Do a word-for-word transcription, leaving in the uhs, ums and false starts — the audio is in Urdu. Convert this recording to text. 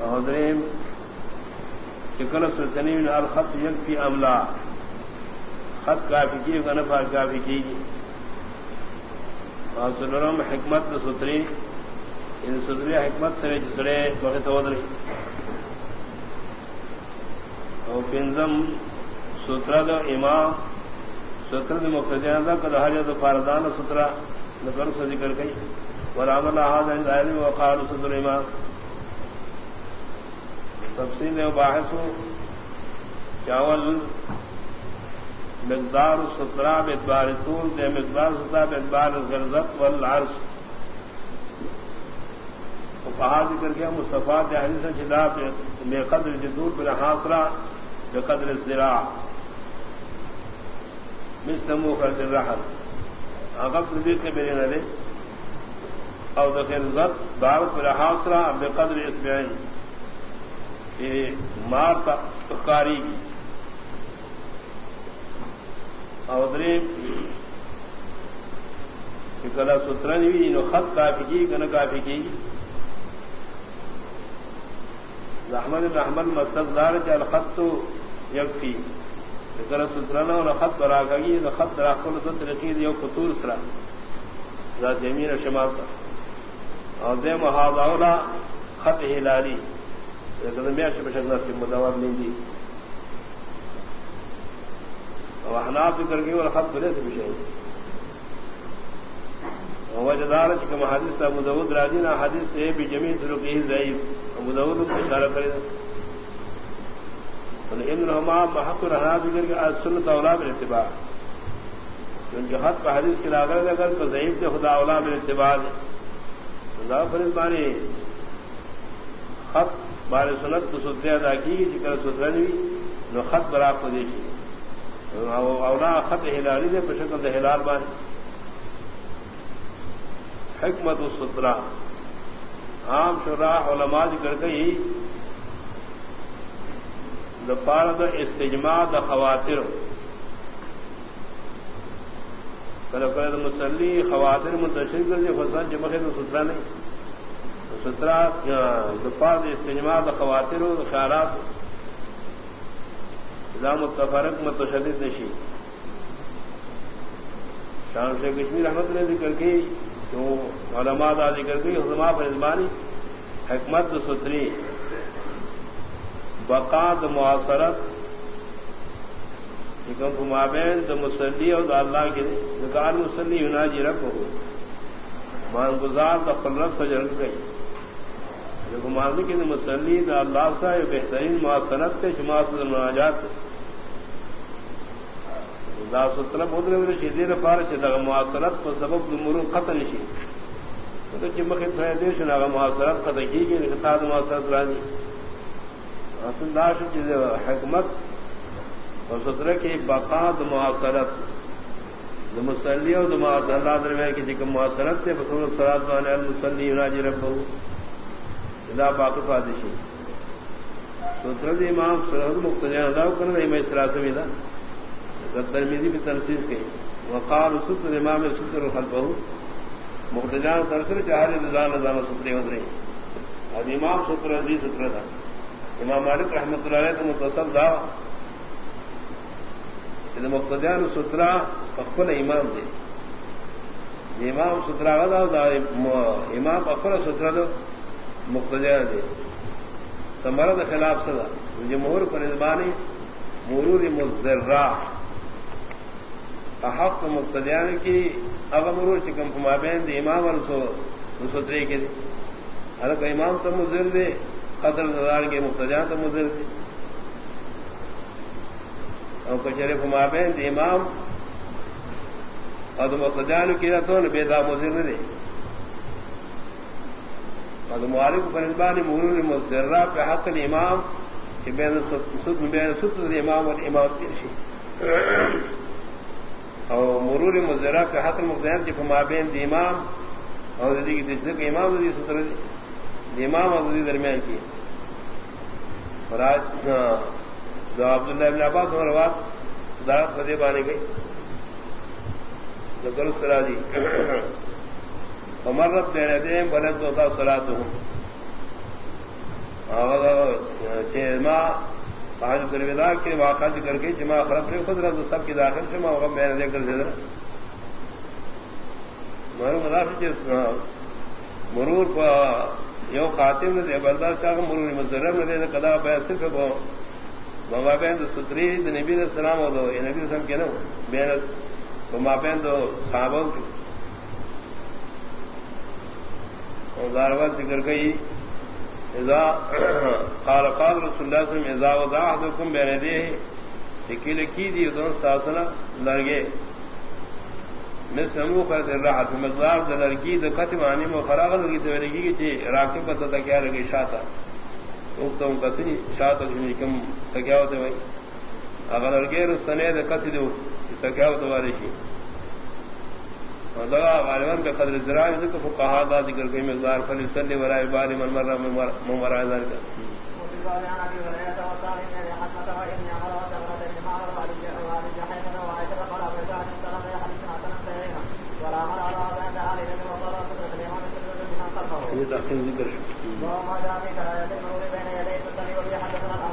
حضریم شکل سلطنین الخط یکفی عملہ خط کافی کی غنفا کافی کی اور سلرم حکمت ستری ان ستری حکمت سے جسرے وقت ودری اور پنزم سترہ دو امام سترہ دو مقتدیان دا کد حجت فاردان سترہ نکر سے ذکر گئی ورحمت اللہ عند علم وقال ستر امام تفصیل و باحث چاول مقدار سترہ بادبار طول دے مقدار سترہ بادبار غرزت والعرض وقہا ذکر کیا مصطفیٰ دے حدیث شداب میں قدر جدود بن حاصرہ بقدر الزراع مثل موخرت الرحل اغب نبی کے میرے نلے او دخل ذات دارت بن حاصرہ بقدر اسبعین کہ مارتا اخاری کی اودری کہ کلا سترن بھی انو خط کافی کی کنا کافی کی احمد بن احمد مستقدار چال خط تو یکفی کہ کلا سترن انو خط برا گئی انو خط برا کل دو طریقی دیو خطور سرا ذات یمین و شمال کا اور دے محاضاولا خط ہلالی لیکن میں اچھے بشکل کی مدوات نہیں دی اور احناف ذکر کی اور خط بلے سے بشکل وجدار چکم حدیث تا مدود راجینا حدیث سے بھی جمیع سلوکی ضعیف مدود کو اشارہ کرے ابن حمام محق الحناف ذکر کی آج سنت اولا بالاتباع کیونکہ خط کا حدیث کی لاغر اگر تو ضعیف سے خدا اولا بالاتباع خدا فرض بانی خط بار سنت تو سترے ادا کی جکر سترنوی نو خط برا کو دیکھی اولا خط ہلالی دے بشکل دے ہلال بانی حکمت السترہ عام شراح علماء ذکر گئی دفارد استجماع دا خواتر کل مسلی خواتر منتشر کر دی خصوصاً جمعہ تو سترہ نہیں سترہ دفاع استجماع دا خواتر و خیالات اذا متفرق متشدد نشی شان شیخ کشمیر احمد نے ذکر کی جو علماء دا ذکر کی علماء پر ازمانی حکمت دا ستری بقا دا معاصرت لیکن فمابین دا مسلی و دا اللہ کی ذکر مسلی یناجی رب ہو مانگزار دا خلرت سجر گئی جو مانگی کی مسلی دا اللہ سا یہ بہترین معاصرت تے شماعت المناجات دا سترہ بودنے میں شدیر پارچ دا معاصرت کو سبب مرون قتل شی تو چمخت فیدے شنا معاصرت قتل کی گئی نکتاد معاصرت رانی اصل داشت چیز حکمت اور سترہ کی بقا دا معاصرت دا مسلی و دا معاصرت اللہ درمیان کی جکم معاصرت تے بسول صلاة وانے المسلی یناجی ربہو ادا باقی فادشی سترہ امام سرحد مقتدیان اداو کرنا امام سراسمی دا ترمیزی بھی تنسیز کی وقال ستر امام ستر خلفہ مقتدیان ترسل چاہر رضان رضان ستری ودری اب امام ستر عزیز ستر دا امام مالک رحمت اللہ علیہ تو متصل دا کہ مقتدیان سترہ اقبل امام دے امام سترہ دا دا امام اقبل سترہ دا مقتدیان دے سمرد خلاف صدا جمہور پر ازبانی مرور مضرہ احق مقتدیان کی اگر مرور چکم فمابین دے امام سترے کے دے حلق امام تا مضر دے قدر دار کے مقتدیان تا مضر دے اور کچھرے فمابین دے امام اور مقتدیان کی رتون بیدا مضر دے اور معارف پر ازبانی مرور مضرہ پہ حق الامام کہ بین ستر امام اور امام تیرشی اور مرور مضرہ پہ حق المقتدیان کی فمابین دی امام اور دی کی امام دی ستر دی امام اور دی درمیان کی اور آج جو عبداللہ ابن عباس اور روات دارت خدے بانے گئی ذکر اس طرح دی ومرت بین یدیہم ولم تعطى صلاتهم حاجت الوداع کے واقعہ ذکر کے جمع خرف نے خود رض سب کی داخل سے میں میں نے دیکھ کر دے مرور یو قاتم نے برداشت کا مرور مضرب نے قدا بیان صرف مابین تو ستری نبی علیہ السلام ہو دو یہ نبی السلام کے نا بین مابین تو صحابوں کی داروت ذکر گئی اذا قال قال رسول اللہ صلی اللہ علیہ وسلم اذا وضع احدكم بين يديه تکیل کی دی دون ساسنا لرگے مثل موقعت الراحت مقدار دا لرگی دا قتم آنی مفراغ لرگی دا لرگی کی چی راکب پتا تکیا لرگی شاتا اوکتا ہم قتنی شاتا جنی کم تکیا ہوتا ہوئی اگر لرگی رستنے دا قتل دو تکیا ہوتا وارشی دغا غالباً بے قدر ذراع ذکر فقہا دا ذکر کوئی مقدار فلیسلی ورائی باری من مرہ من ورائی ذالکا یہ تحقیق ذکر شو